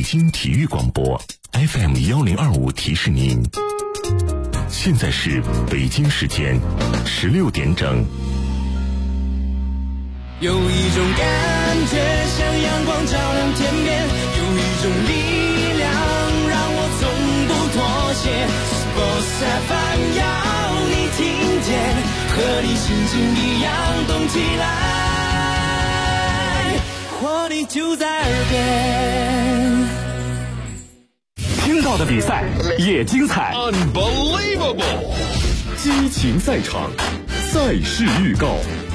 京体育广播 FM1025提示您，现在是北京时间16点整。 有一种感觉像阳光照亮天边，有一种力量让我从不妥协。Sports FM 要你听见，和你心情一样动起来，活力就在耳边。 听到的比赛也精彩 Unbelievable 激情赛场，赛事预告。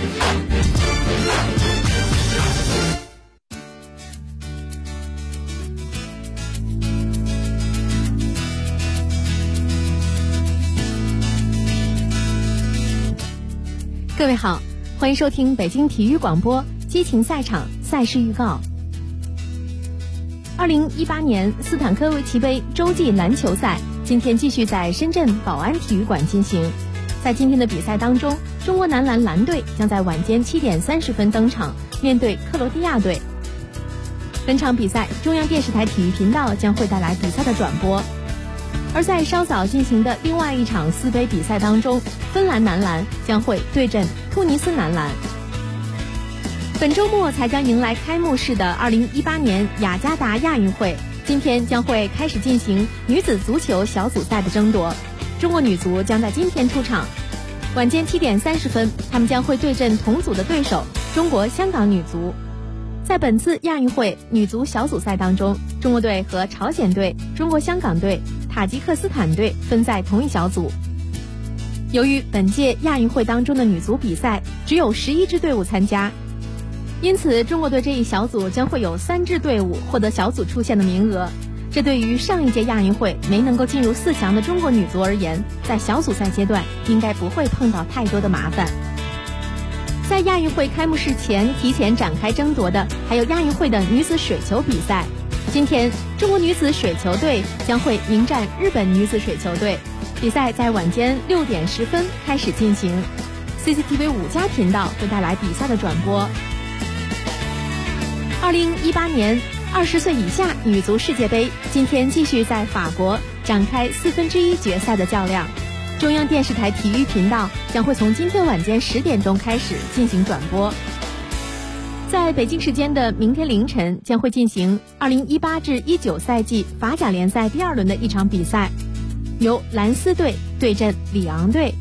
各位好，欢迎收听北京体育广播激情赛场赛事预告。2018年斯坦科维奇杯洲际篮球赛今天继续在深圳宝安体育馆进行。在今天的比赛当中，中国男篮蓝队将在晚间7点30分登场，面对克罗地亚队。本场比赛中央电视台体育频道将会带来比赛的转播。而在稍早进行的另外一场4杯比赛当中，芬兰男篮将会对阵突尼斯男篮。本周末才将迎来开幕式的2018年雅加达亚运会，今天将会开始进行女子足球小组赛的争夺。中国女足将在今天出场，晚间7点30分，他们将会对阵同组的对手中国香港女足。在本次亚运会女足小组赛当中，中国队和朝鲜队、中国香港队、塔吉克斯坦队分在同一小组。由于本届亚运会当中的女足比赛只有11支队伍参加，因此中国队这一小组将会有3支队伍获得小组出线的名额。这对于上一届亚运会没能够进入4强的中国女足而言，在小组赛阶段应该不会碰到太多的麻烦。在亚运会开幕式前提前展开争夺的还有亚运会的女子水球比赛。今天中国女子水球队将会迎战日本女子水球队，比赛在晚间6点10分开始进行。 CCTV 5+频道会带来比赛的转播。2018年20岁以下女足世界杯今天继续在法国展开1/4决赛的较量。中央电视台体育频道将会从今天晚间10点钟开始进行转播。在北京时间的明天凌晨将会进行2018至19赛季法甲联赛第2轮的一场比赛，由兰斯队对阵里昂队。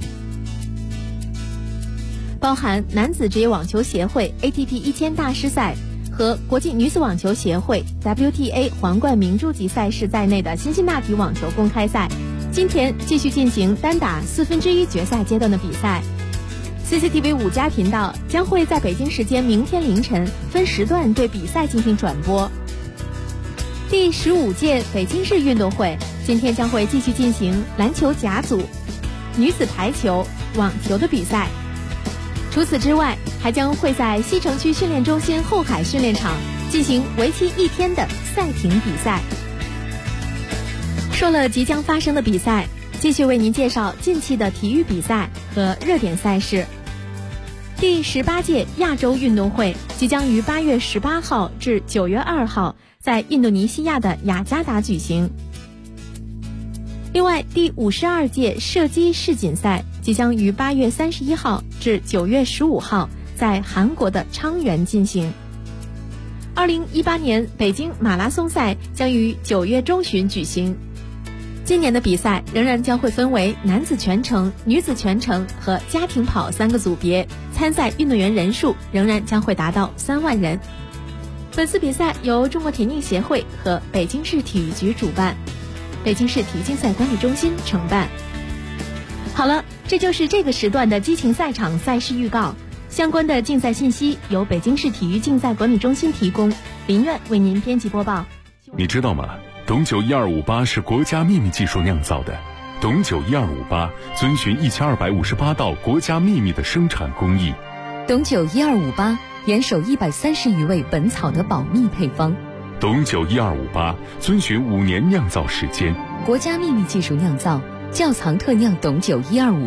包含男子职业网球协会 ATP 1000大师赛和国际女子网球协会 WTA 皇冠明珠级赛事在内的辛辛那提网球公开赛今天继续进行单打1/4决赛阶段的比赛。CCTV 5+频道将会在北京时间明天凌晨分时段对比赛进行转播。第15届北京市运动会今天将会继续进行篮球甲组、女子排球、网球的比赛。除此之外，还将会在西城区训练中心后海训练场进行为期1天的赛艇比赛。说了即将发生的比赛，继续为您介绍近期的体育比赛和热点赛事。第18届亚洲运动会即将于8月18号至9月2号在印度尼西亚的雅加达举行。另外，第52届射击世锦赛即将于8月31号至9月15号在韩国的昌原进行。2018年北京马拉松赛将于9月中旬举行。今年的比赛仍然将会分为男子全程、女子全程和家庭跑3个组别，参赛运动员人数仍然将会达到3万人。本次比赛由中国田径协会和北京市体育局主办，北京市体育竞赛管理中心承办。好了，这就是这个时段的激情赛场赛事预告。相关的竞赛信息由北京市体育竞赛管理中心提供，林苑为您编辑播报。 你知道吗？董酒1258是国家秘密技术酿造的。董酒1258遵循1258道国家秘密的生产工艺。 董酒1258严守130余味本草的保密配方。 董酒1258遵循5年酿造时间， 国家秘密技术酿造，窖藏特酿董酒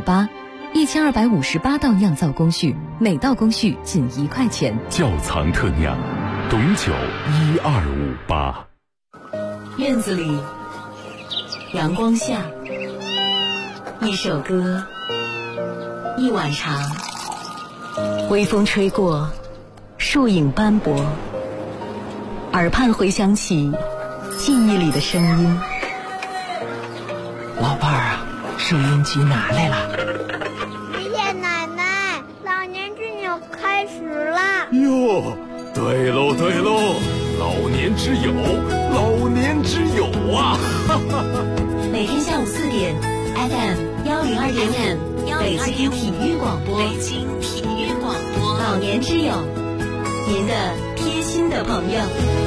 1258，1258道酿造工序，每道工序仅1块钱。 窖藏特酿，董酒1258。 院子里，阳光下，一首歌，一碗茶，微风吹过，树影斑驳，耳畔回响起记忆里的声音。 老伴儿啊，收音机拿来了。 爷爷奶奶，老年之友开始了。 哟，对喽对喽，老年之友，老年之友啊！ 每天下午4点 FM 102.5北京体育广播，北京体育广播，老年之友，您的贴心的朋友。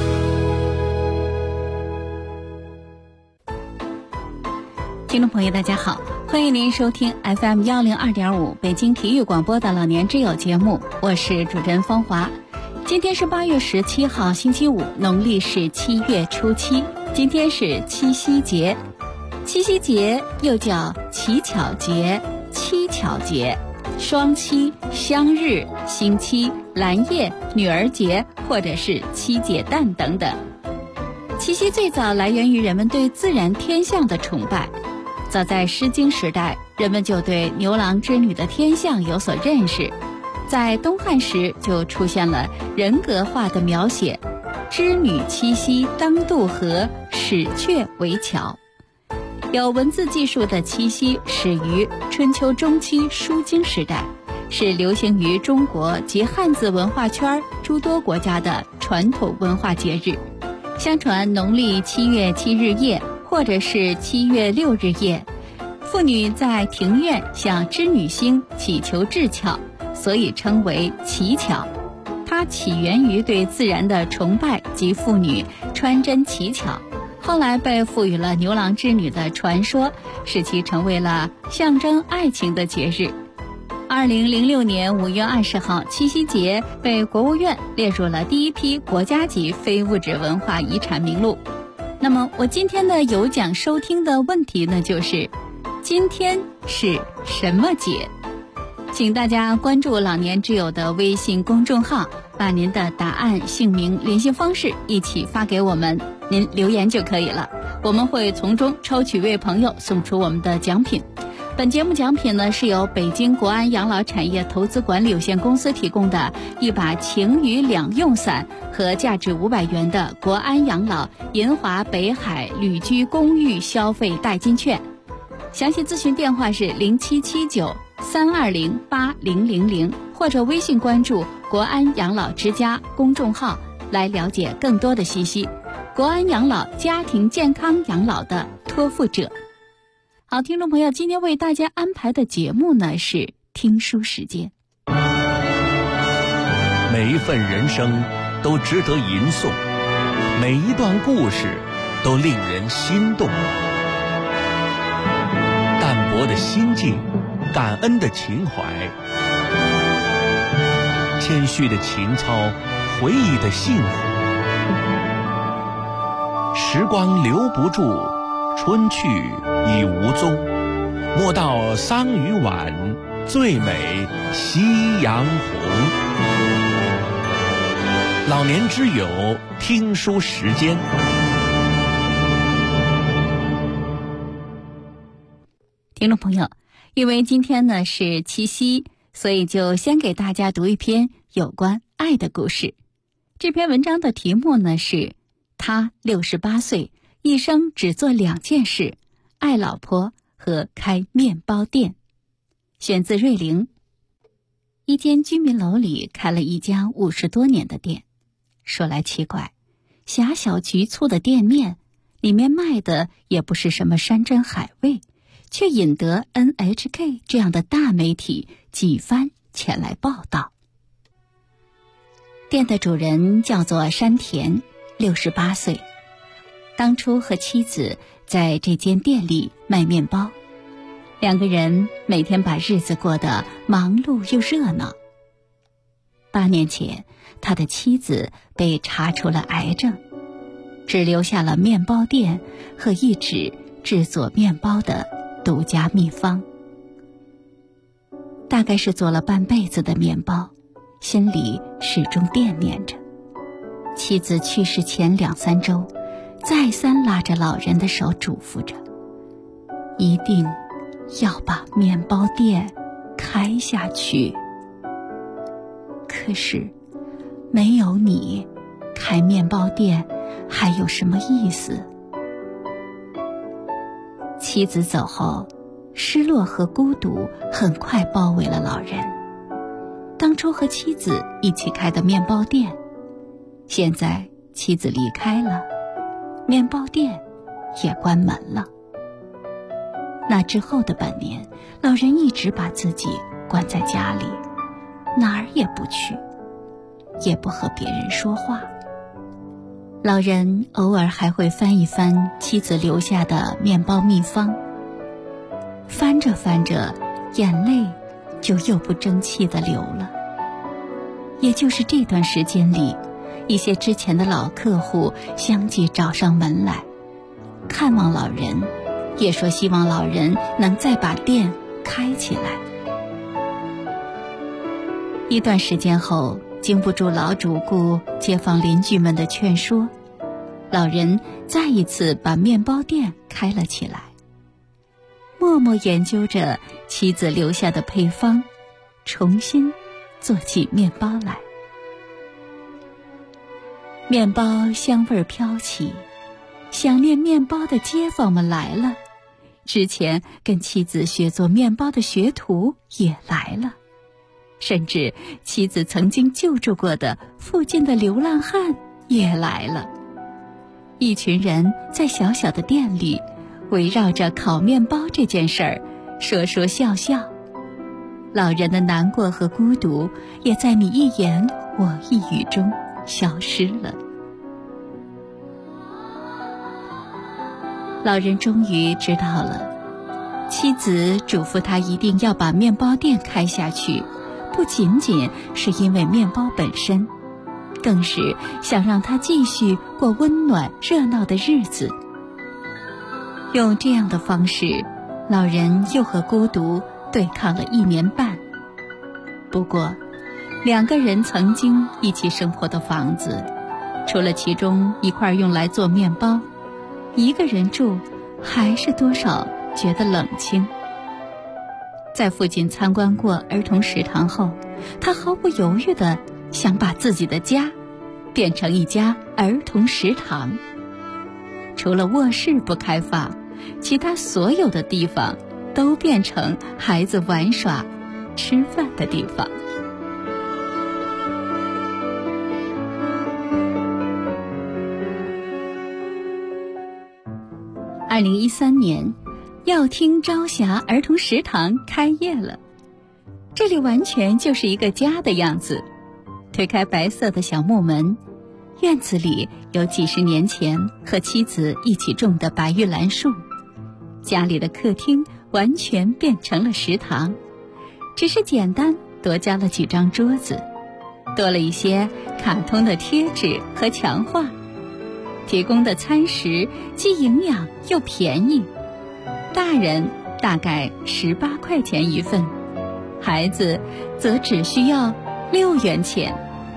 听众朋友大家好，欢迎您收听 FM 102.5北京体育广播的老年之友节目，我是主持人芳华。今天是8月17号星期五，农历是7月初7，今天是七夕节。七夕节又叫乞巧节、七巧节、双七、相日、星期、蓝夜、女儿节或者是七姐诞等等。七夕最早来源于人们对自然天象的崇拜。早在《诗经》时代，人们就对牛郎织女的天象有所认识。在东汉时就出现了人格化的描写，织女七夕当渡河，使却为桥。有文字记述的七夕始于春秋中期书经时代，是流行于中国及汉字文化圈诸多国家的传统文化节日。相传农历7月7日夜或者是7月6日夜，妇女在庭院向织女星祈求智巧，所以称为乞巧。它起源于对自然的崇拜及妇女穿针乞巧，后来被赋予了牛郎织女的传说，使其成为了象征爱情的节日。2006年5月20号，七夕节被国务院列入了第一批国家级非物质文化遗产名录。那么我今天的有奖收听的问题呢，就是今天是什么节？请大家关注老年之友的微信公众号，把您的答案、姓名、联系方式一起发给我们，您留言就可以了，我们会从中抽取位朋友送出我们的奖品。本节目奖品呢，是由北京国安养老产业投资管理有限公司提供的一把晴雨两用伞和价值500元的国安养老银华北海旅居公寓消费代金券。详细咨询电话是0779-320-8000，或者微信关注国安养老之家公众号来了解更多的信息。国安养老，家庭健康养老的托付者。好，听众朋友，今天为大家安排的节目呢是听书时间。 每一份人生都值得吟诵，每一段故事都令人心动。淡泊的心境，感恩的情怀，谦虚的情操，回忆的幸福。时光留不住，春去已无踪，莫道桑榆晚，最美夕阳红。老年之友听书时间。 听众朋友，因为今天呢是七夕，所以就先给大家读一篇有关爱的故事。这篇文章的题目呢是他68岁，一生只做2件事，爱老婆和开面包店。选自瑞玲。一间居民楼里开了一家50多年的店。说来奇怪，狭小局促的店面里面卖的也不是什么山珍海味，却引得 NHK 这样的大媒体几番前来报道。店的主人叫做山田，68岁，当初和妻子在这间店里卖面包，2个人每天把日子过得忙碌又热闹。8年前，他的妻子被查出了癌症，只留下了面包店和一纸制作面包的独家秘方。大概是做了半辈子的面包，心里始终惦念着。妻子去世前2-3周， 再三拉着老人的手嘱咐着，一定要把面包店开下去。可是没有你，开面包店还有什么意思？妻子走后，失落和孤独很快包围了老人。当初和妻子一起开的面包店，现在妻子离开了，面包店也关门了。那之后的半年，老人一直把自己关在家里，哪儿也不去，也不和别人说话。老人偶尔还会翻一翻妻子留下的面包秘方，翻着翻着，眼泪就又不争气地流了。也就是这段时间里，一些之前的老客户相继找上门来看望老人，也说希望老人能再把店开起来。一段时间后，经不住老主顾、街坊邻居们的劝说，老人再一次把面包店开了起来，默默研究着妻子留下的配方，重新做起面包来。面包香味飘起，想念面包的街坊们来了，之前跟妻子学做面包的学徒也来了，甚至妻子曾经救助过的附近的流浪汉也来了。一群人在小小的店里围绕着烤面包这件事儿说说笑笑，老人的难过和孤独也在你一言我一语中消失了。老人终于知道了，妻子嘱咐他一定要把面包店开下去，不仅仅是因为面包本身，更是想让他继续过温暖热闹的日子。用这样的方式，老人又和孤独对抗了1年半。不过2个人曾经一起生活的房子，除了其中一块用来做面包，一个人住还是多少觉得冷清。在附近参观过儿童食堂后，他毫不犹豫地想把自己的家变成一家儿童食堂。除了卧室不开放，其他所有的地方都变成孩子玩耍、吃饭的地方。2013年，耀听朝霞儿童食堂开业了，这里完全就是一个家的样子。推开白色的小木门，院子里有几十年前和妻子一起种的白玉兰树，家里的客厅完全变成了食堂，只是简单多加了几张桌子，多了一些卡通的贴纸和墙画，提供的餐食既营养又便宜，大人大概18块钱一份，孩子则只需要6元钱。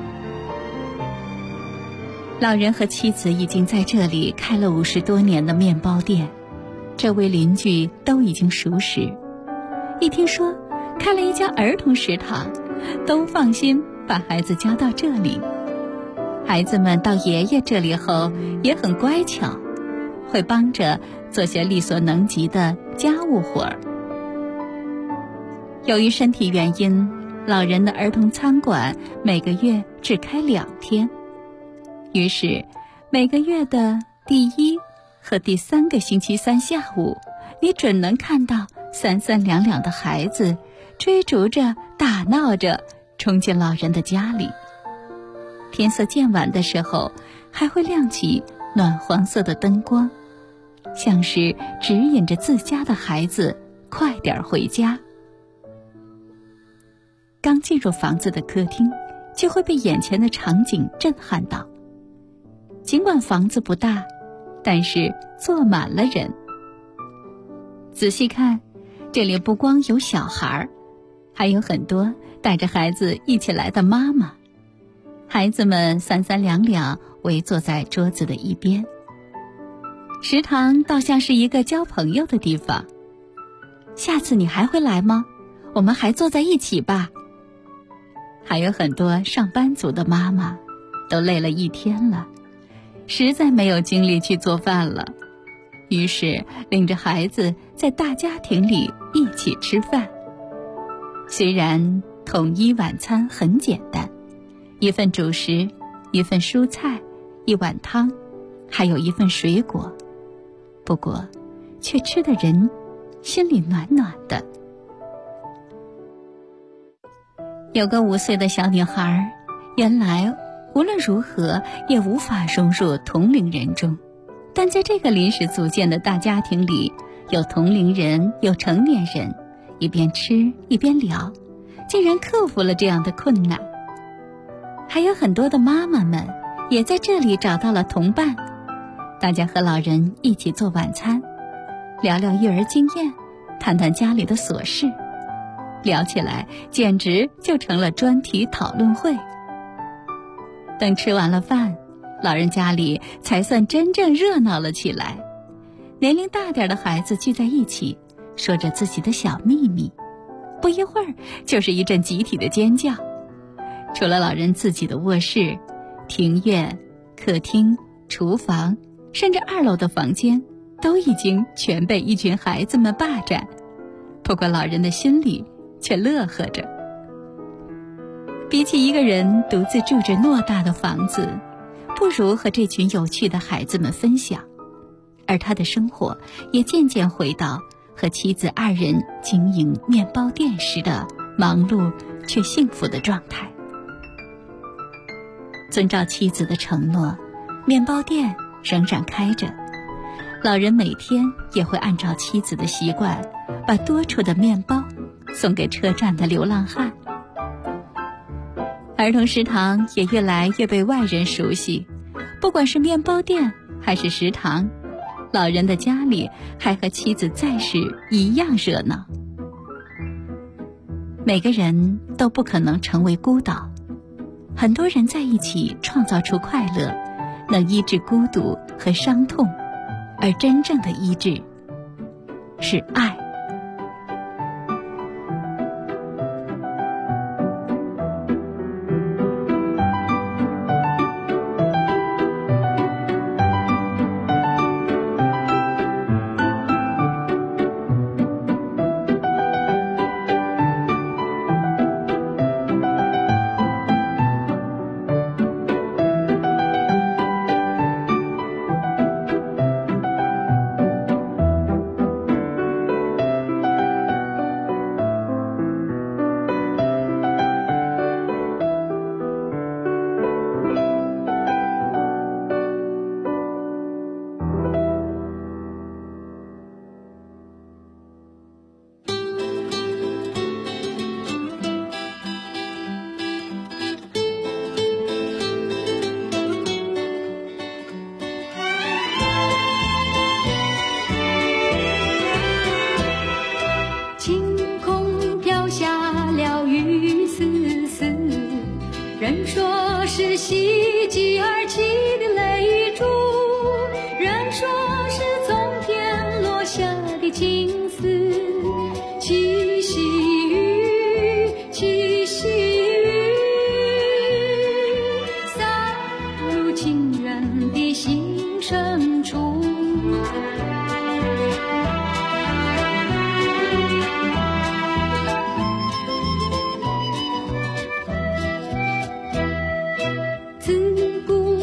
老人和妻子已经在这里开了50多年的面包店，周围邻居都已经熟识，一听说开了一家儿童食堂，都放心把孩子交到这里。孩子们到爷爷这里后也很乖巧，会帮着做些力所能及的家务活儿。由于身体原因，老人的儿童餐馆每个月只开2天，于是每个月的第1和第3个星期三下午，你准能看到三三两两的孩子追逐着打闹着冲进老人的家里。天色渐晚的时候，还会亮起暖黄色的灯光，像是指引着自家的孩子快点回家。刚进入房子的客厅，就会被眼前的场景震撼到。尽管房子不大，但是坐满了人。仔细看，这里不光有小孩，还有很多带着孩子一起来的妈妈。孩子们三三两两围坐在桌子的一边， 食堂倒像是一个交朋友的地方。下次你还会来吗？我们还坐在一起吧。还有很多上班族的妈妈都累了一天了，实在没有精力去做饭了，于是领着孩子在大家庭里一起吃饭。虽然统一晚餐很简单，一份主食，一份蔬菜，一碗汤，还有一份水果，不过却吃的人心里暖暖的。有个5岁的小女孩，原来无论如何也无法融入同龄人中，但在这个临时组建的大家庭里，有同龄人，有成年人，一边吃一边聊，竟然克服了这样的困难。还有很多的妈妈们也在这里找到了同伴，大家和老人一起做晚餐，聊聊育儿经验，谈谈家里的琐事，聊起来简直就成了专题讨论会。等吃完了饭，老人家里才算真正热闹了起来。年龄大点的孩子聚在一起，说着自己的小秘密，不一会儿就是一阵集体的尖叫。除了老人自己的卧室、庭院、客厅、厨房，甚至2楼的房间，都已经全被一群孩子们霸占。不过老人的心里却乐呵着。比起一个人独自住着偌大的房子，不如和这群有趣的孩子们分享。而他的生活也渐渐回到和妻子2人经营面包店时的忙碌却幸福的状态。遵照妻子的承诺，面包店仍然开着，老人每天也会按照妻子的习惯，把多出的面包送给车站的流浪汉。儿童食堂也越来越被外人熟悉，不管是面包店还是食堂，老人的家里还和妻子在时一样热闹。每个人都不可能成为孤岛，很多人在一起创造出快乐，能医治孤独和伤痛，而真正的医治是爱。 人说是喜极而泣的泪珠，人说是从天落下的青丝，栖息于散入情人的心深处。自古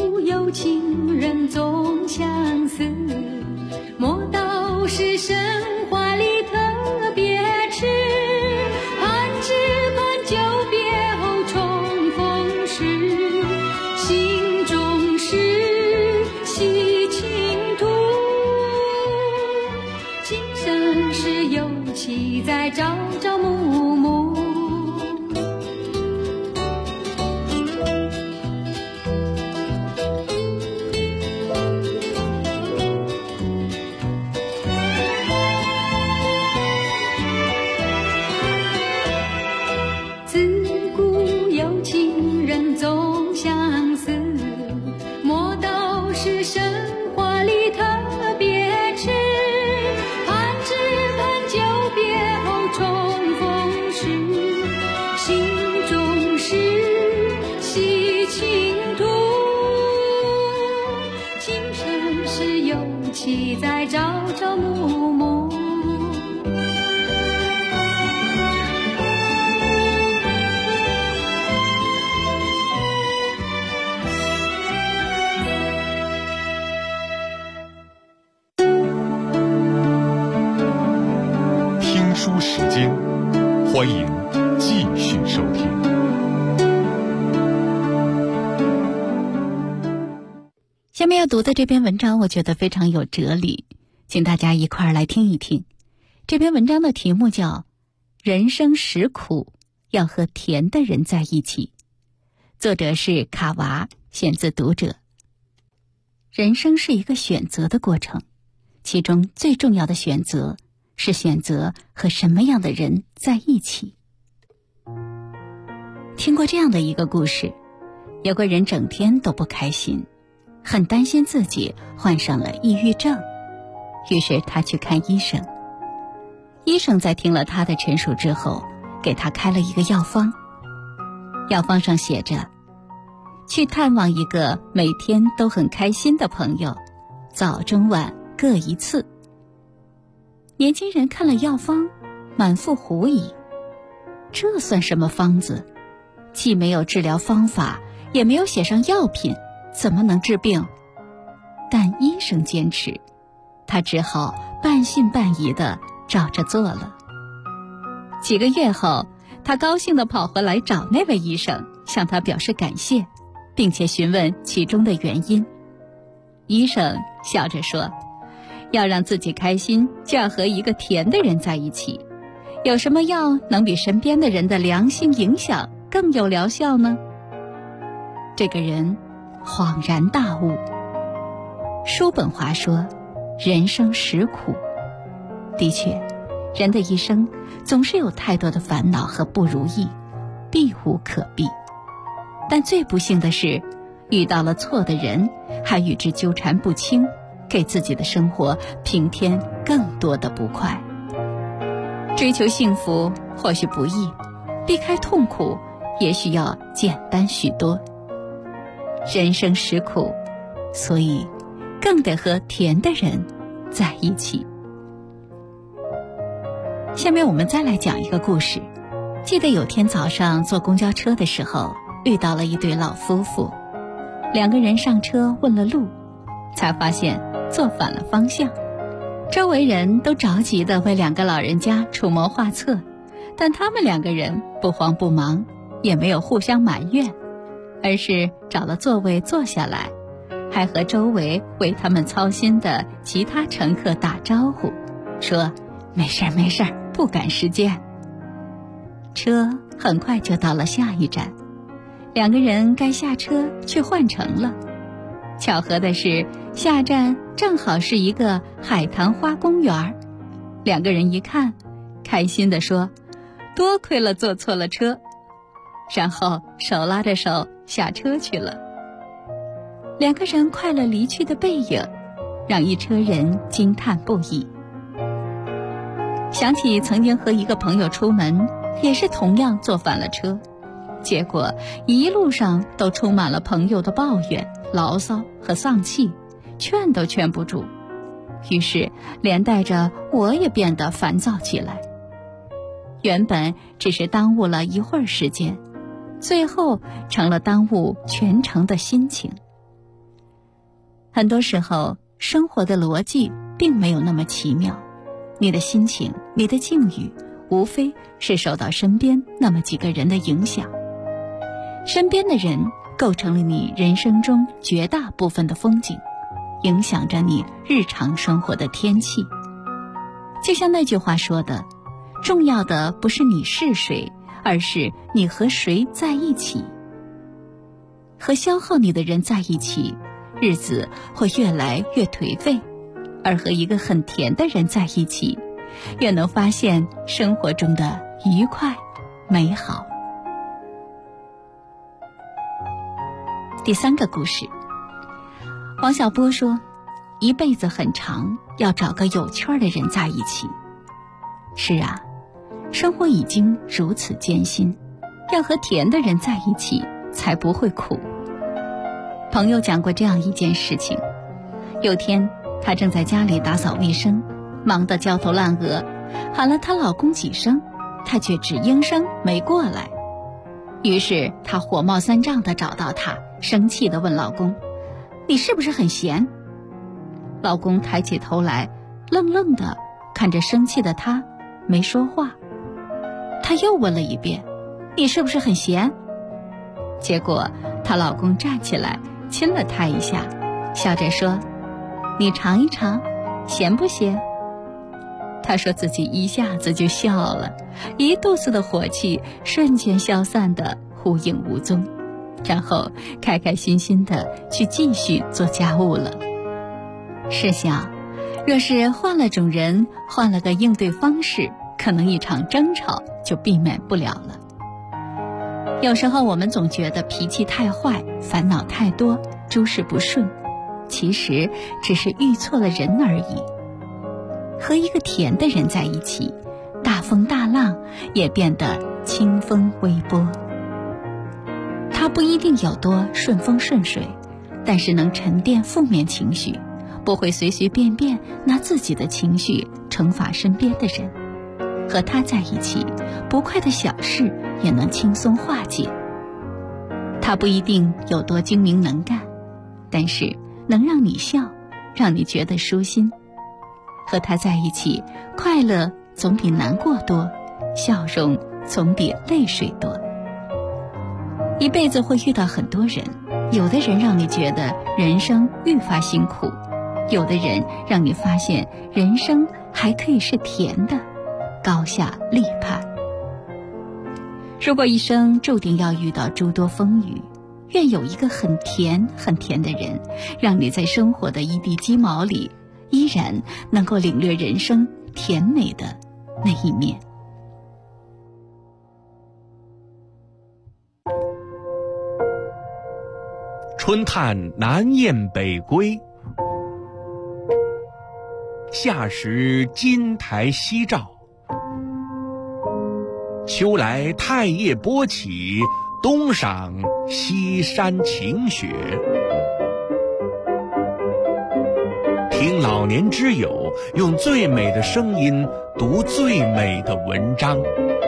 朝暮暮。 听书时间，欢迎继续收听。 下面要读的这篇文章，我觉得非常有哲理，请大家一块儿来听一听。这篇文章的题目叫《人生实苦，要和甜的人在一起》，作者是卡娃，选自读者。人生是一个选择的过程，其中最重要的选择是选择和什么样的人在一起。听过这样的一个故事，有个人整天都不开心，很担心自己患上了抑郁症，于是他去看医生。医生在听了他的陈述之后，给他开了一个药方，药方上写着：去探望一个每天都很开心的朋友，早中晚各一次。年轻人看了药方，满腹狐疑，这算什么方子？既没有治疗方法，也没有写上药品，怎么能治病？但医生坚持，他只好半信半疑地照着做了。几个月后，他高兴地跑回来找那位医生，向他表示感谢，并且询问其中的原因。医生笑着说，要让自己开心，就要和一个甜的人在一起。有什么药能比身边的人的良性影响更有疗效呢？这个人恍然大悟。叔本华说，人生实苦。的确，人的一生总是有太多的烦恼和不如意，避无可避。但最不幸的是，遇到了错的人，还与之纠缠不清，给自己的生活平添更多的不快。追求幸福或许不易，避开痛苦也许要简单许多。人生实苦，所以更得和甜的人在一起。下面我们再来讲一个故事。记得有天早上坐公交车的时候，遇到了一对老夫妇，两个人上车问了路，才发现坐反了方向。周围人都着急地为两个老人家出谋划策，但他们两个人不慌不忙，也没有互相埋怨，而是找了座位坐下来，还和周围为他们操心的其他乘客打招呼，说没事儿没事儿，不赶时间。车很快就到了下一站，两个人该下车去换乘了。巧合的是，下站正好是一个海棠花公园。两个人一看，开心地说，多亏了坐错了车，然后手拉着手下车去了。两个人快乐离去的背影，让一车人惊叹不已。想起曾经和一个朋友出门，也是同样坐反了车，结果一路上都充满了朋友的抱怨、牢骚和丧气，劝都劝不住，于是连带着我也变得烦躁起来。原本只是耽误了一会儿时间，最后成了耽误全程的心情。很多时候，生活的逻辑并没有那么奇妙，你的心情、你的境遇，无非是受到身边那么几个人的影响。身边的人构成了你人生中绝大部分的风景，影响着你日常生活的天气。就像那句话说的，重要的不是你是谁，而是你和谁在一起。和消耗你的人在一起，日子会越来越颓废，而和一个很甜的人在一起，越能发现生活中的愉快美好。第三个故事，王小波说，一辈子很长，要找个有趣的人在一起。是啊，生活已经如此艰辛，要和甜的人在一起才不会苦。朋友讲过这样一件事情，有天她正在家里打扫卫生，忙得焦头烂额，喊了她老公几声，她却只应声没过来。于是她火冒三丈地找到他，生气地问老公：“你是不是很闲？”老公抬起头来，愣愣地看着生气的她，没说话。她又问了一遍：“你是不是很闲？”结果她老公站起来亲了她一下，笑着说：“你尝一尝，咸不咸？”她说自己一下子就笑了，一肚子的火气瞬间消散得无影无踪，然后开开心心地去继续做家务了。试想，若是换了种人，换了个应对方式，可能一场争吵就避免不了了。有时候我们总觉得脾气太坏，烦恼太多，诸事不顺，其实只是遇错了人而已。和一个甜的人在一起，大风大浪也变得清风微波。他不一定有多顺风顺水，但是能沉淀负面情绪，不会随随便便拿自己的情绪惩罚身边的人。和他在一起，不快的小事也能轻松化解。他不一定有多精明能干，但是能让你笑，让你觉得舒心。和他在一起，快乐总比难过多，笑容总比泪水多。一辈子会遇到很多人，有的人让你觉得人生愈发辛苦，有的人让你发现人生还可以是甜的，高下立判。如果一生注定要遇到诸多风雨，愿有一个很甜很甜的人，让你在生活的一地鸡毛里依然能够领略人生甜美的那一面。 春探南雁北归，夏时金台夕照。秋来太液波起，冬赏西山晴雪。听老年之友用最美的声音读最美的文章。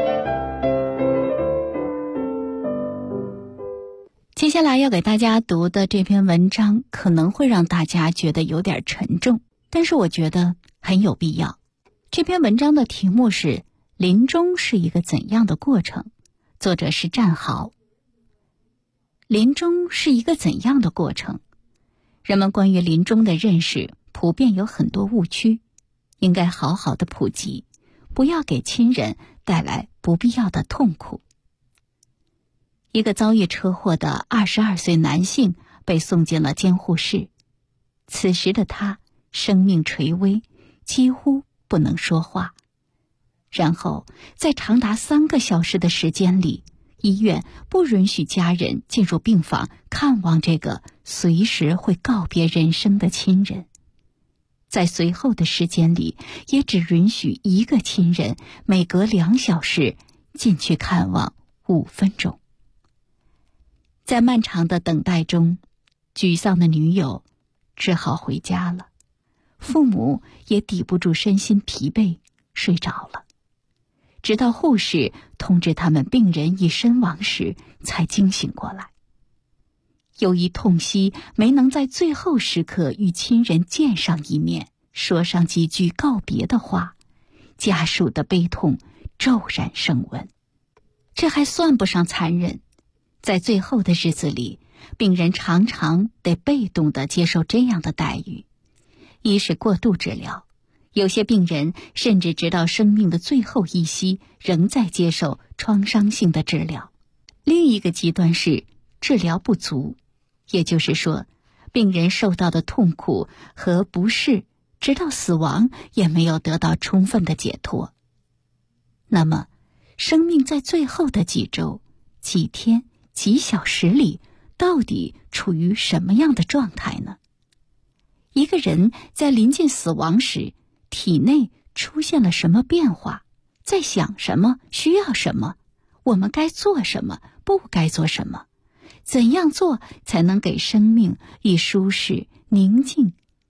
接下来要给大家读的这篇文章可能会让大家觉得有点沉重，但是我觉得很有必要。这篇文章的题目是临终是一个怎样的过程，作者是战豪。临终是一个怎样的过程？人们关于临终的认识普遍有很多误区，应该好好的普及，不要给亲人带来不必要的痛苦。一个遭遇车祸的22岁男性被送进了监护室，此时的他生命垂危，几乎不能说话。然后在长达3个小时的时间里，医院不允许家人进入病房看望这个随时会告别人生的亲人。在随后的时间里，也只允许一个亲人每隔2小时进去看望5分钟。在漫长的等待中，沮丧的女友只好回家了，父母也抵不住身心疲惫，睡着了。直到护士通知他们病人已身亡时，才惊醒过来。由于痛惜没能在最后时刻与亲人见上一面，说上几句告别的话，家属的悲痛骤然升温。这还算不上残忍，在最后的日子里，病人常常得被动地接受这样的待遇。一是过度治疗，有些病人甚至直到生命的最后一息仍在接受创伤性的治疗。另一个极端是治疗不足，也就是说，病人受到的痛苦和不适直到死亡也没有得到充分的解脱。那么生命在最后的几周、几天、几小时里到底处于什么样的状态呢？一个人在临近死亡时，体内出现了什么变化？在想什么？需要什么？我们该做什么？不该做什么？怎样做才能给生命以舒适、宁静、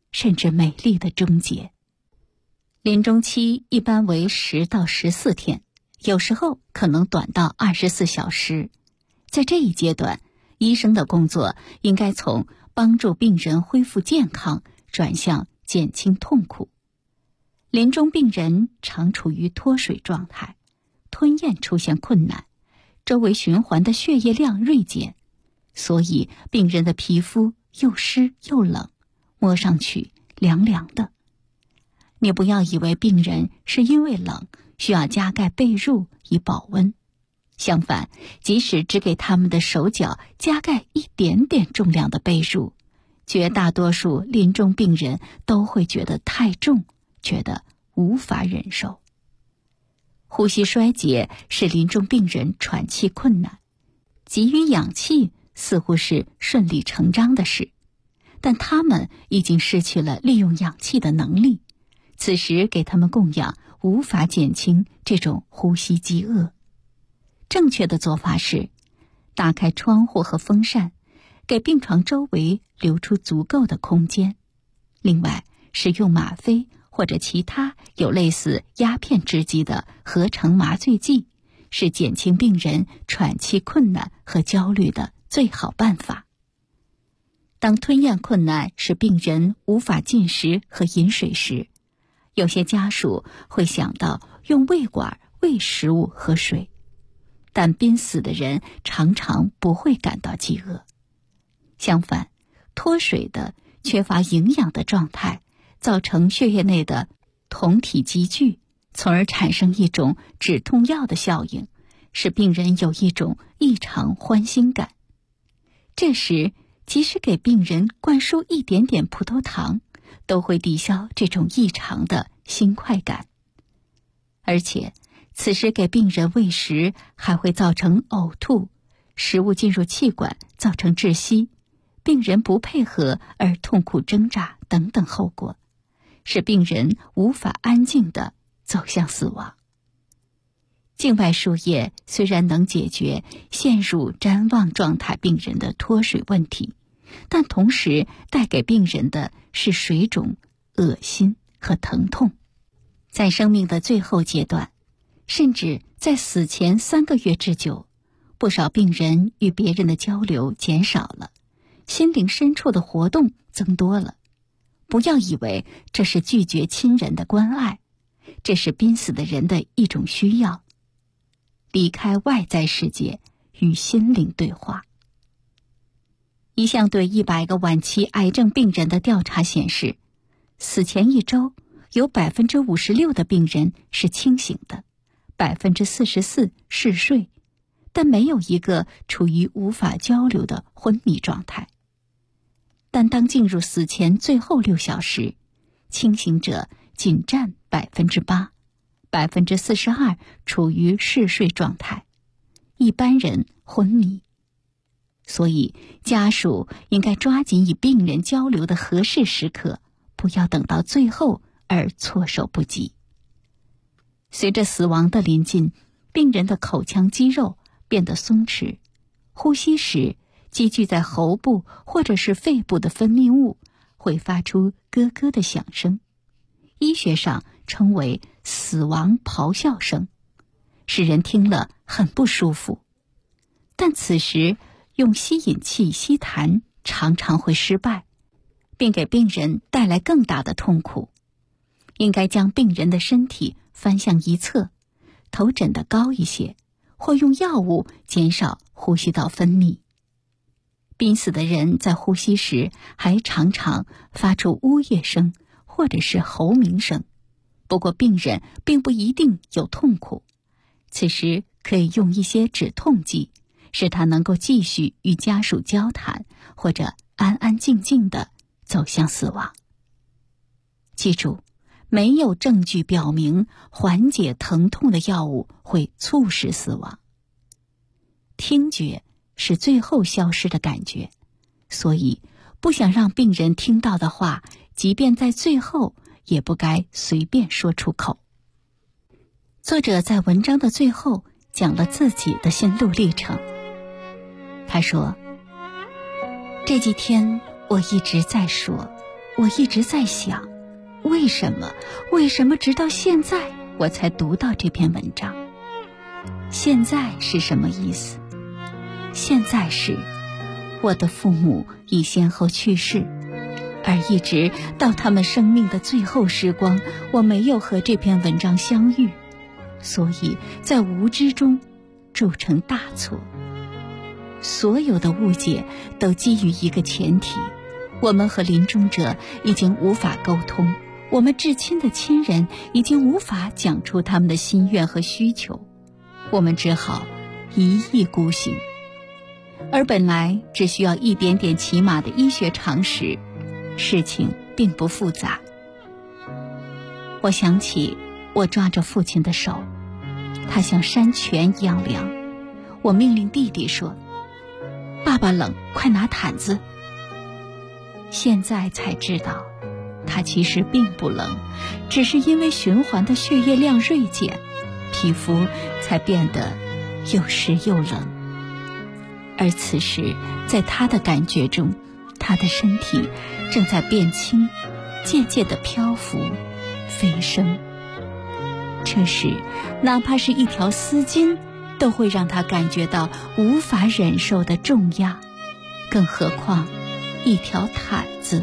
甚至美丽的终结。临终期一般为10到14天，有时候可能短到24小时。在这一阶段，医生的工作应该从帮助病人恢复健康转向减轻痛苦。临终病人常处于脱水状态，吞咽出现困难，周围循环的血液量锐减，所以病人的皮肤又湿又冷，摸上去凉凉的。你不要以为病人是因为冷需要加盖被褥以保温，相反，即使只给他们的手脚加盖一点点重量的被褥，绝大多数临终病人都会觉得太重，觉得无法忍受。呼吸衰竭使临终病人喘气困难，给予氧气似乎是顺理成章的事，但他们已经失去了利用氧气的能力，此时给他们供氧无法减轻这种呼吸饥饿。正确的做法是打开窗户和风扇，给病床周围留出足够的空间。另外，使用吗啡或者其他有类似鸦片制剂的合成麻醉剂，是减轻病人喘气困难和焦虑的最好办法。当吞咽困难使病人无法进食和饮水时，有些家属会想到用胃管喂食物和水，但濒死的人常常不会感到饥饿。相反，脱水的、缺乏营养的状态造成血液内的酮体积聚，从而产生一种止痛药的效应，使病人有一种异常欢欣感。这时，即使给病人灌输一点点葡萄糖，都会抵消这种异常的新快感。而且，此时给病人喂食还会造成呕吐，食物进入气管造成窒息，病人不配合而痛苦挣扎等等后果，使病人无法安静地走向死亡。静脉输液虽然能解决陷入谵妄状态病人的脱水问题，但同时带给病人的是水肿、恶心和疼痛。在生命的最后阶段，甚至在死前3个月之久，不少病人与别人的交流减少了，心灵深处的活动增多了。不要以为这是拒绝亲人的关爱，这是濒死的人的一种需要。离开外在世界，与心灵对话。一项对100个晚期癌症病人的调查显示，死前1周，有 56% 的病人是清醒的， 44% 嗜睡，但没有一个处于无法交流的昏迷状态。但当进入死前最后6小时，清醒者仅占 8%， 42% 处于嗜睡状态，一般人昏迷。所以家属应该抓紧与病人交流的合适时刻，不要等到最后而措手不及。随着死亡的临近，病人的口腔肌肉变得松弛，呼吸时积聚在喉部或者是肺部的分泌物会发出咯咯的响声，医学上称为死亡咆哮声，使人听了很不舒服。但此时用吸引器吸痰常常会失败，并给病人带来更大的痛苦。应该将病人的身体翻向一侧，头枕得高一些，或用药物减少呼吸道分泌。濒死的人在呼吸时还常常发出呜咽声或者是喉鸣声，不过病人并不一定有痛苦，此时可以用一些止痛剂，使他能够继续与家属交谈，或者安安静静地走向死亡。记住，没有证据表明缓解疼痛的药物会促使死亡。听觉是最后消失的感觉，所以不想让病人听到的话，即便在最后也不该随便说出口。作者在文章的最后讲了自己的心路历程。他说，这几天我一直在说， 我一直在想，为什么直到现在我才读到这篇文章？现在是什么意思？现在是我的父母已先后去世，而一直到他们生命的最后时光，我没有和这篇文章相遇，所以在无知中铸成大错。所有的误解都基于一个前提，我们和临终者已经无法沟通，我们至亲的亲人已经无法讲出他们的心愿和需求，我们只好一意孤行。而本来只需要一点点起码的医学常识，事情并不复杂。我想起我抓着父亲的手，他像山泉一样凉。我命令弟弟说：“爸爸冷，快拿毯子。”现在才知道，他其实并不冷，只是因为循环的血液量锐减，皮肤才变得又湿又冷。而此时，在他的感觉中，他的身体正在变轻，渐渐地漂浮、飞升。这时，哪怕是一条丝巾，都会让他感觉到无法忍受的重压，更何况一条毯子。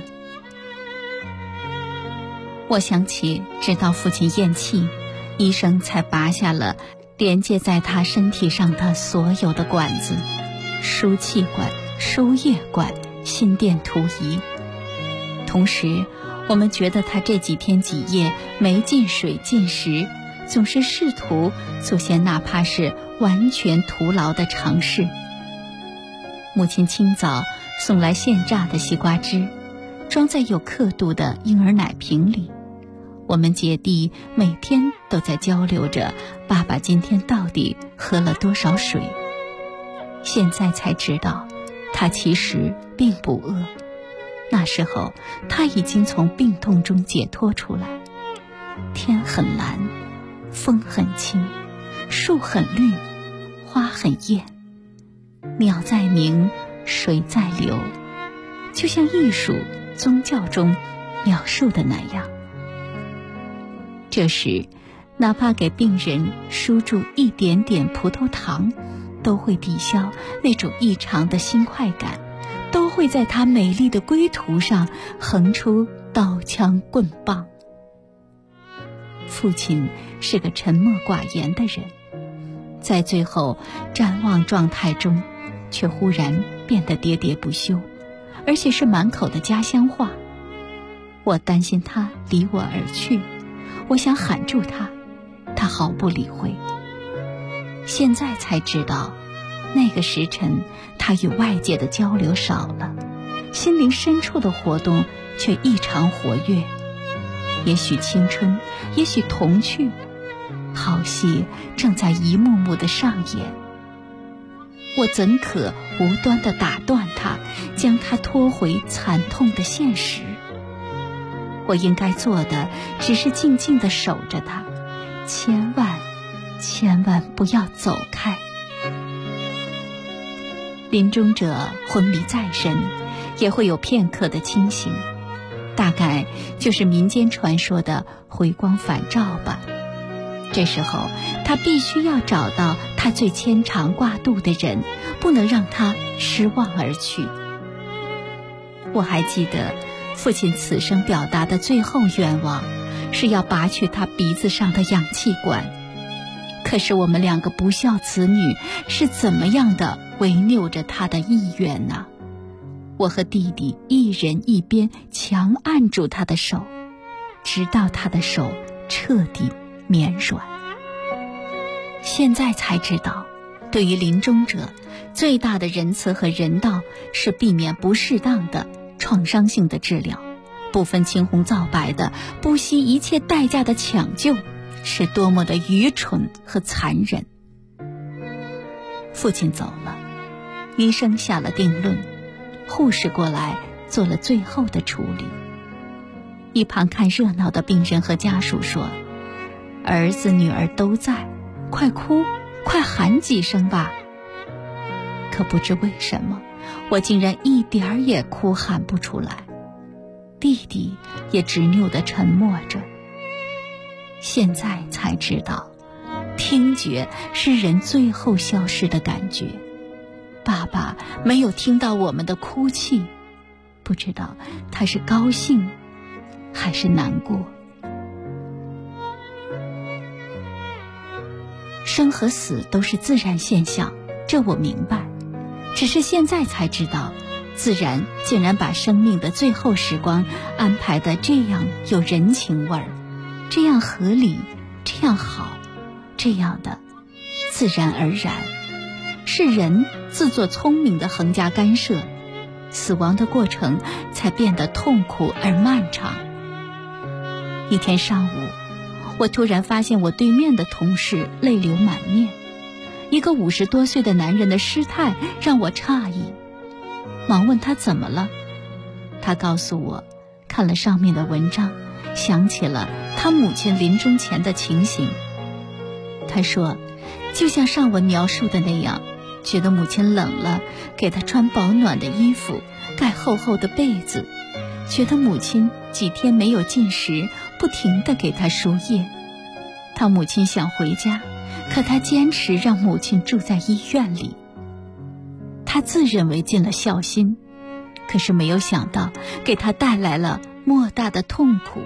我想起，直到父亲咽气，医生才拔下了连接在他身体上的所有的管子，输气管、输液管、心电图仪。同时，我们觉得他这几天几夜没进水进食，总是试图做些哪怕是完全徒劳的尝试。母亲清早送来现榨的西瓜汁，装在有刻度的婴儿奶瓶里。我们姐弟每天都在交流着爸爸今天到底喝了多少水。现在才知道，他其实并不饿。那时候他已经从病痛中解脱出来。天很蓝，风很轻，树很绿，花很艳，鸟在鸣，水在流，就像艺术、宗教中描述的那样。这时，哪怕给病人输注一点点葡萄糖，都会抵消那种异常的新快感，都会在他美丽的归途上横出刀枪棍棒。父亲是个沉默寡言的人，在最后瞻望状态中，却忽然变得喋喋不休，而且是满口的家乡话。我担心他离我而去，我想喊住他，他毫不理会。现在才知道，那个时辰他与外界的交流少了，心灵深处的活动却异常活跃。也许青春，也许童趣，好戏正在一幕幕的上演。我怎可无端地打断他，将他拖回惨痛的现实？我应该做的只是静静地守着他，千万不要走开。临终者昏迷再深，也会有片刻的清醒，大概就是民间传说的回光返照吧。这时候他必须要找到他最牵肠挂肚的人，不能让他失望而去。我还记得父亲此生表达的最后愿望是要拔去他鼻子上的氧气管，可是我们两个不孝子女是怎么样的违拗着他的意愿呢？我和弟弟一人一边强按住他的手，直到他的手彻底绵软。现在才知道，对于临终者，最大的仁慈和人道是避免不适当的创伤性的治疗，不分青红皂白的不惜一切代价的抢救，是多么的愚蠢和残忍。父亲走了，医生下了定论，护士过来做了最后的处理。一旁看热闹的病人和家属说：“儿子女儿都在，快哭，快喊几声吧。”可不知为什么，我竟然一点儿也哭喊不出来。 弟弟也执拗地沉默着。现在才知道，听觉是人最后消失的感觉。爸爸没有听到我们的哭泣，不知道他是高兴还是难过。生和死都是自然现象，这我明白，只是现在才知道，自然竟然把生命的最后时光安排得这样有人情味儿，这样合理，这样好，这样的自然而然。是人自作聪明的横加干涉，死亡的过程才变得痛苦而漫长。一天上午，我突然发现我对面的同事泪流满面，一个50多岁的男人的失态让我诧异，忙问他怎么了。他告诉我，看了上面的文章，想起了他母亲临终前的情形。他说，就像上文描述的那样，觉得母亲冷了，给她穿保暖的衣服，盖厚厚的被子，觉得母亲几天没有进食，不停地给她输液。他母亲想回家，可他坚持让母亲住在医院里。他自认为尽了孝心，可是没有想到给他带来了莫大的痛苦。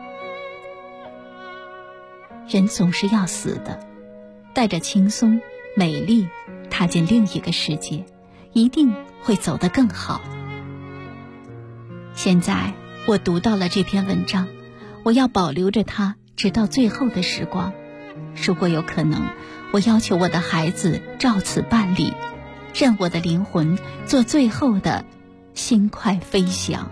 人总是要死的，带着轻松美丽踏进另一个世界，一定会走得更好。现在我读到了这篇文章，我要保留着它直到最后的时光。如果有可能，我要求我的孩子照此办理，让我的灵魂做最后的轻快飞翔。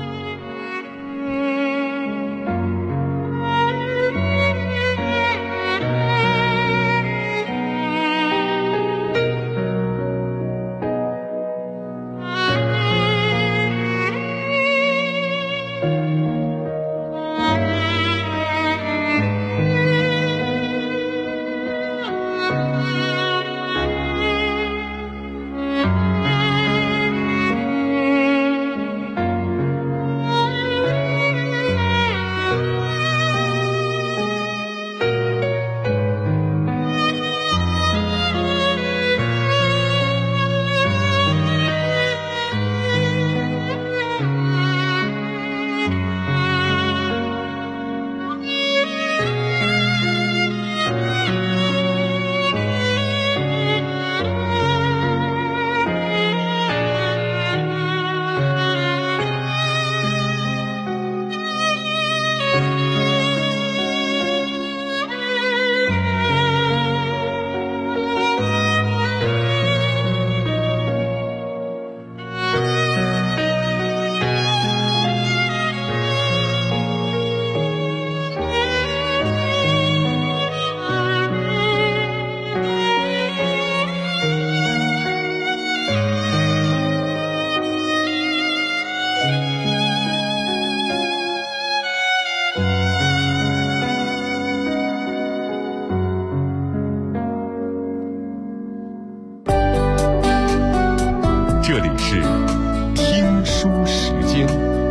这里是听书时间。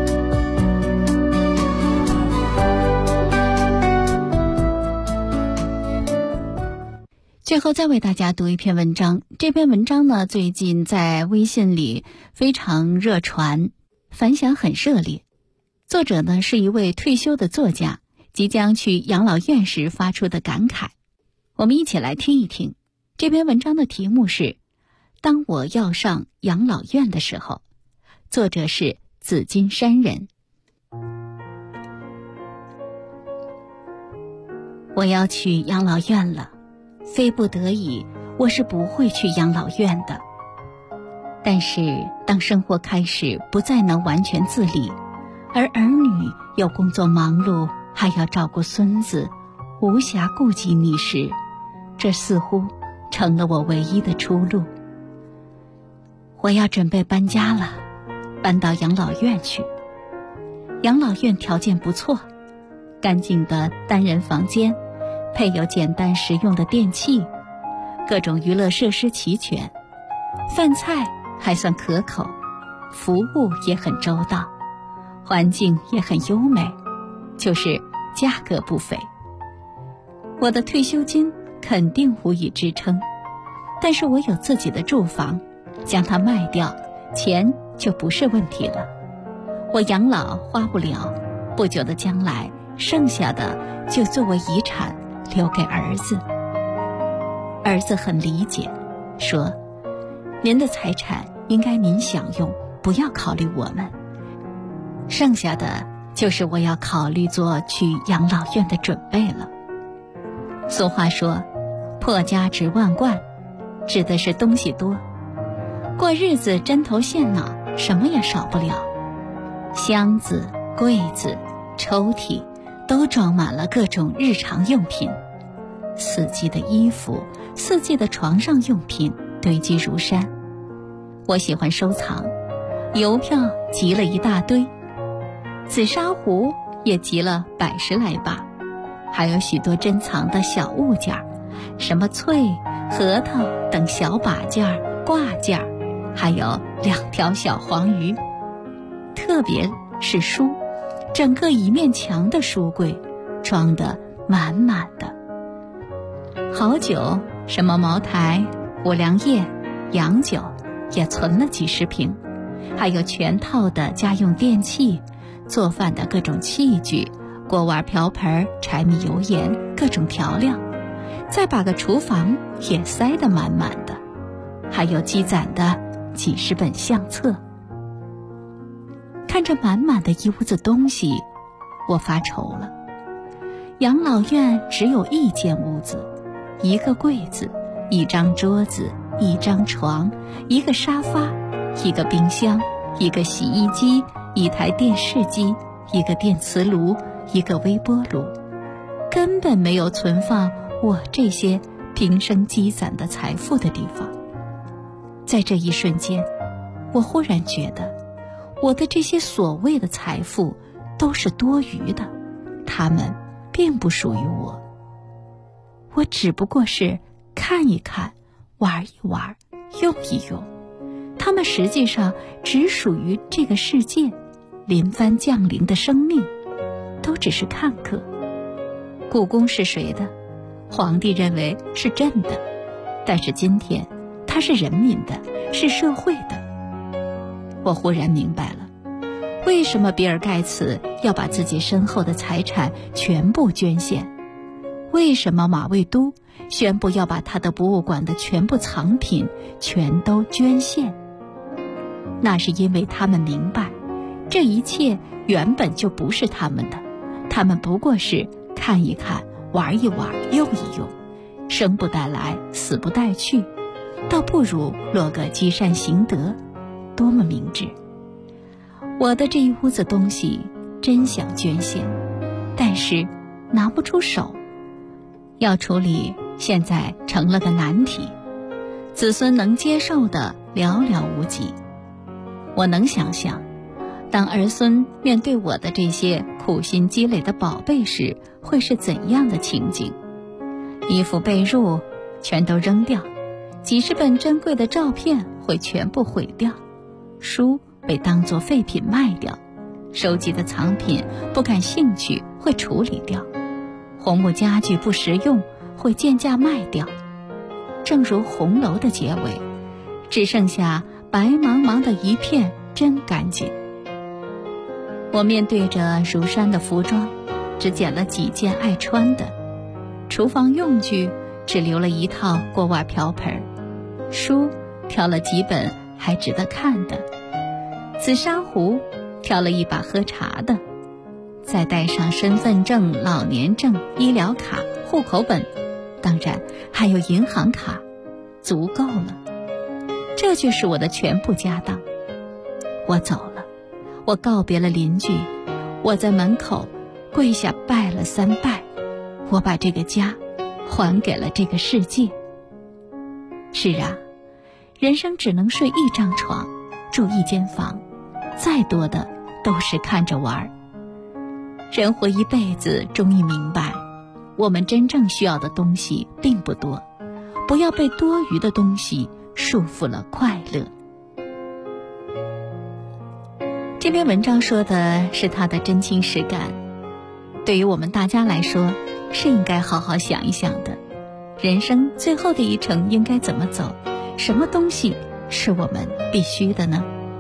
最后再为大家读一篇文章，这篇文章呢，最近在微信里非常热传，反响很热烈。作者呢是一位退休的作家，即将去养老院时发出的感慨。我们一起来听一听。这篇文章的题目是当我要上养老院的时候，作者是紫金山人。我要去养老院了，非不得已，我是不会去养老院的。但是当生活开始不再能完全自理，而儿女又工作忙碌，还要照顾孙子，无暇顾及你时，这似乎成了我唯一的出路。我要准备搬家了，搬到养老院去。养老院条件不错，干净的单人房间，配有简单实用的电器，各种娱乐设施齐全，饭菜还算可口，服务也很周到。 环境也很优美，就是价格不菲。我的退休金肯定无以支撑，但是我有自己的住房，将它卖掉，钱就不是问题了。我养老花不了，不久的将来剩下的就作为遗产留给儿子。儿子很理解，说您的财产应该您享用，不要考虑我们，剩下的就是我要考虑做去养老院的准备了。俗话说破家值万贯，指的是东西多，过日子针头线脑，什么也少不了，箱子、柜子、抽屉都装满了各种日常用品，四季的衣服、四季的床上用品堆积如山。我喜欢收藏，邮票集了一大堆，紫砂壶也集了100来把，还有许多珍藏的小物件，什么翠、核桃等小把件、挂件，还有2条小黄鱼。特别是书，整个一面墙的书柜装得满满的。好酒，什么茅台、五粮液、洋酒也存了几10瓶，还有全套的家用电器，做饭的各种器具，锅碗瓢盆、柴米油盐，各种调料，再把个厨房也塞得满满的，还有积攒的几10本相册。看着满满的一屋子东西，我发愁了。养老院只有1间屋子，1个柜子，1张桌子，1张床，1个沙发，1个冰箱，1个洗衣机，1台电视机，1个电磁炉，1个微波炉，根本没有存放我这些平生积攒的财富的地方。在这一瞬间，我忽然觉得我的这些所谓的财富都是多余的，它们并不属于我。我只不过是看一看，玩一玩，用一用，它们实际上只属于这个世界临番降临的生命，都只是看客。故宫是谁的？皇帝认为是朕的，但是今天它是人民的，是社会的。我忽然明白了，为什么比尔盖茨要把自己身后的财产全部捐献，为什么马未都宣布要把他的博物馆的全部藏品全都捐献。那是因为他们明白，这一切原本就不是他们的，他们不过是看一看，玩一玩，用一用，生不带来，死不带去，倒不如落个积善行德，多么明智。我的这一屋子东西真想捐献，但是拿不出手，要处理现在成了个难题，子孙能接受的寥寥无几。我能想象，当儿孙面对我的这些苦心积累的宝贝时，会是怎样的情景。衣服被褥全都扔掉，几10本珍贵的照片会全部毁掉，书被当作废品卖掉，收集的藏品不感兴趣会处理掉，红木家具不实用会贱价卖掉。正如红楼的结尾，只剩下白茫茫的一片，真干净。我面对着如山的服装，只捡了几件爱穿的，厨房用具只留了1套锅碗瓢盆，书挑了几本还值得看的，紫砂壶挑了1把喝茶的，再带上身份证、老年证、医疗卡、户口本，当然还有银行卡，足够了。这就是我的全部家当。我走了，我告别了邻居，我在门口跪下拜了3拜，我把这个家还给了这个世界。是啊，人生只能睡1张床，住1间房，再多的都是看着玩。人活一辈子，终于明白，我们真正需要的东西并不多，不要被多余的东西束缚了快乐。 这篇文章说的是他的真情实感，对于我们大家来说是应该好好想一想的。人生最后的一程应该怎么走？什么东西是我们必须的呢？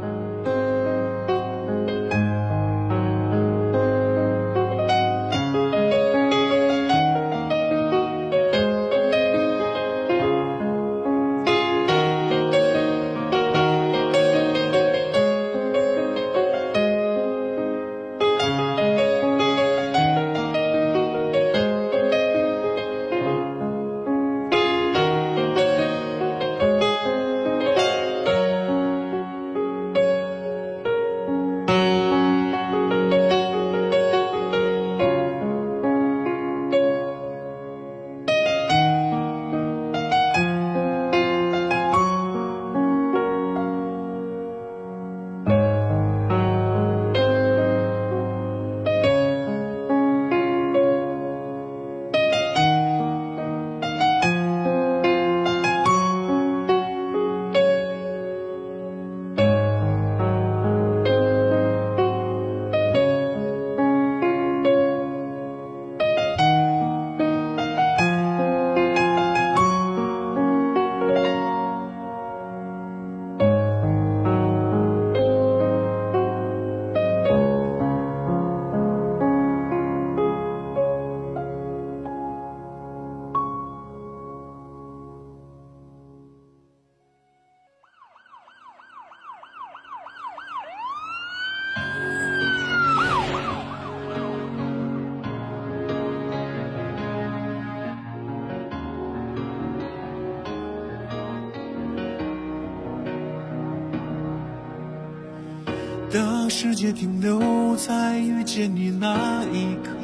当世界停留在遇见你那一刻，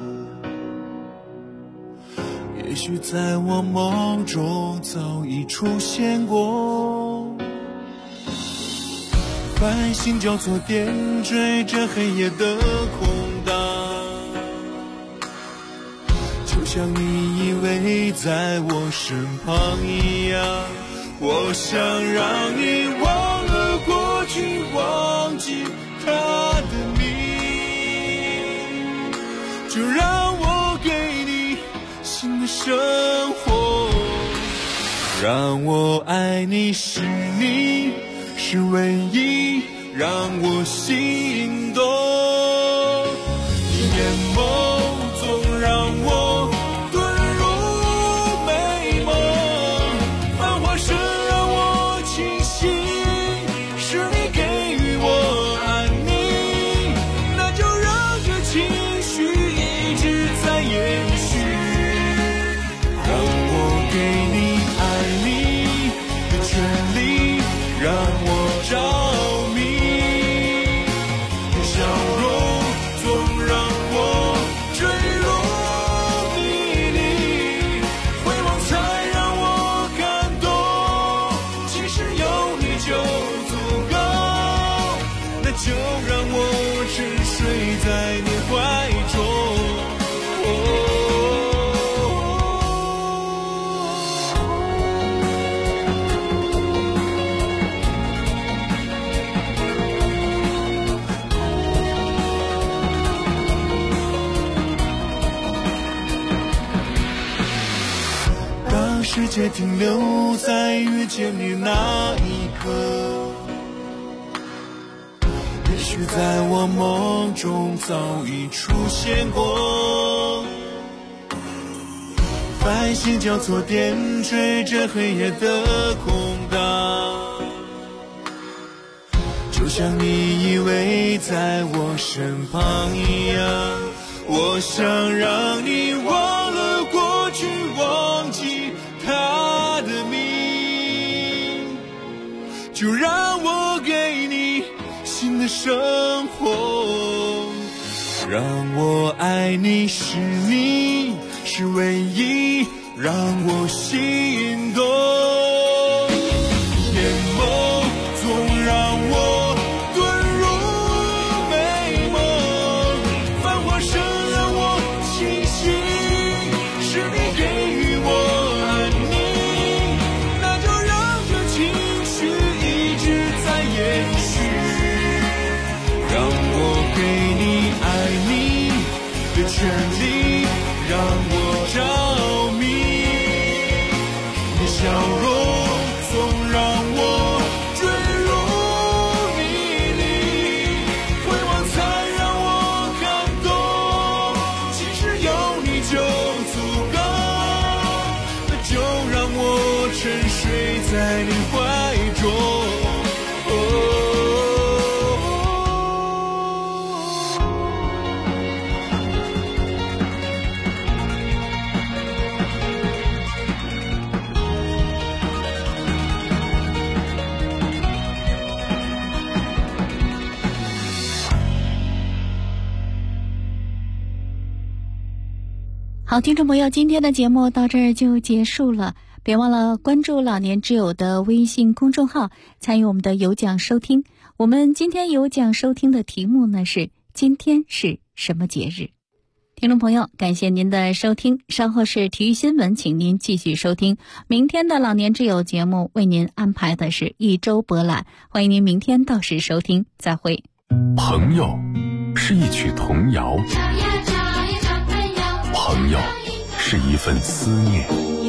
也许在我梦中早已出现过，繁星交错点缀着黑夜的空荡，就像你依偎在我身旁一样。我想让你忘了过去，忘记他的名，就让我给你新的生活，让我爱你是你，是唯一让我心动。你眼眸总让我遁入美梦，繁华时让我清醒，是你给予我安宁，那就让这情绪一直在延续，让我给你爱你的权利，让我着迷，笑容总让我坠入迷离，回望才让我感动，其实有你就足够，那就让我沉睡在你怀中。当世界停留在遇见你那一刻，也许在我梦中早已出现过，繁星交错点缀着黑夜的空荡，就像你依偎在我身旁一样。我想让你忘了过去，忘记他的名，就让我给你新的生活，让我爱你是你，是唯一让我心动。眼眸总让我遁入美梦，繁华时让我清醒，是你给予我安宁，那就让这情绪一直在延续，让绚丽，让我着迷。你的笑容总让我坠入迷离，回望才让我感动。其实有你就足够，那就让我沉睡在你怀中。 好，听众朋友，今天的节目到这儿就结束了。别忘了关注老年之友的微信公众号，参与我们的有奖收听。我们今天有奖收听的题目呢是今天是什么节日？听众朋友，感谢您的收听，稍后是体育新闻，请您继续收听。明天的老年之友节目为您安排的是一周博览，欢迎您明天到时收听，再会。 朋友是一曲童谣，朋友是一份思念，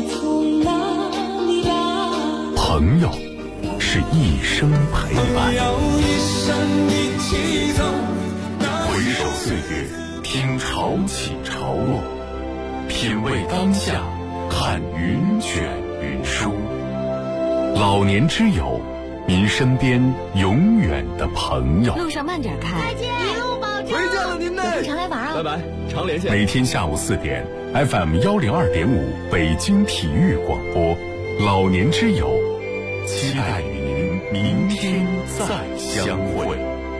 朋友是一生陪伴。回首岁月，听潮起潮落，品味当下，看云卷云舒。老年之友，您身边永远的朋友。 路上慢点开， 再见，一路保重。 回家了您呢， 常来玩啊！ 拜拜，常联系。 每天下午4点 FM 102.5北京体育广播，老年之友，期待与您明天再相会。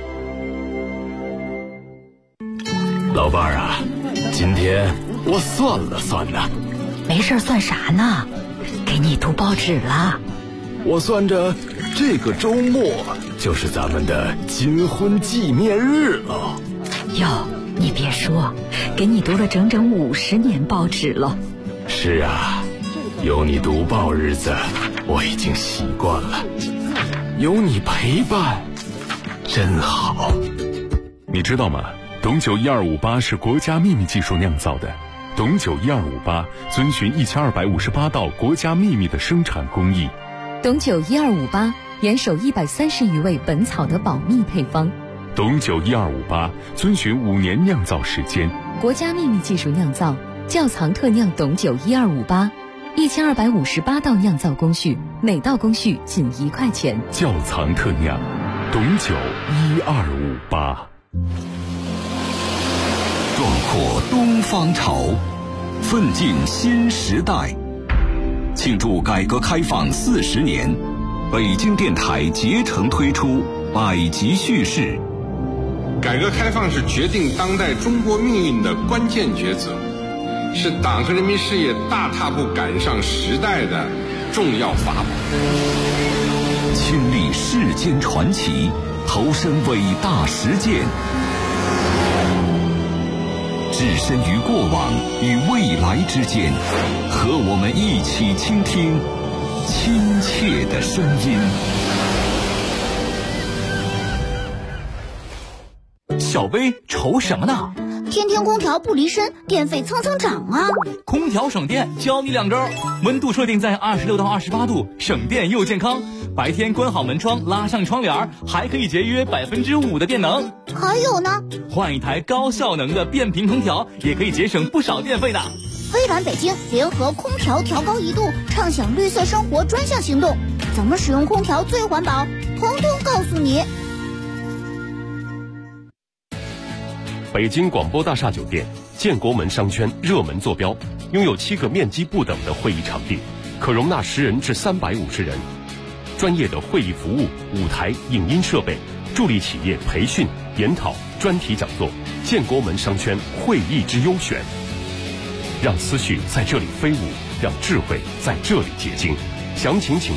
老伴儿啊，今天我算了算呢。 没事算啥呢？给你读报纸了。 我算着这个周末就是咱们的金婚纪念日了。 哟，你别说，给你读了整整50年报纸了。 是啊，有你读报日子我已经习惯了，有你陪伴真好。 你知道吗？董酒12588是国家秘密技术酿造的。董酒12588遵循1258道国家秘密的生产工艺。 董酒1258严守130余味本草的保密配方。 董酒12588遵循5年酿造时间， 国家秘密技术酿造，窖藏特酿董酒1258，1258道酿造工序，每道工序仅1块钱。 窖藏特酿，董酒1258。 壮阔东方潮，奋进新时代。庆祝改革开放40年，北京电台竭诚推出百集叙事。 改革开放是决定当代中国命运的关键抉择，是党和人民事业大踏步赶上时代的重要法宝。 亲历世间传奇，投身伟大实践，置身于过往与未来之间，和我们一起倾听亲切的声音。 小薇愁什么呢？ 天天空调不离身，电费蹭蹭涨啊！ 空调省电，教你2招：温度设定在26到28度，省电又健康；白天关好门窗，拉上窗帘，还可以节约5%的电能。 还有呢， 换一台高效能的变频空调，也可以节省不少电费的。 微软北京联合空调调高1度，畅享绿色生活专项行动，怎么使用空调最环保，通通告诉你。 北京广播大厦酒店建国门商圈热门坐标，拥有7个面积不等的会议场地，可容纳10人至350人。专业的会议服务、舞台、影音设备，助力企业培训、研讨、专题讲座。建国门商圈会议之优选，让思绪在这里飞舞，让智慧在这里结晶。详情请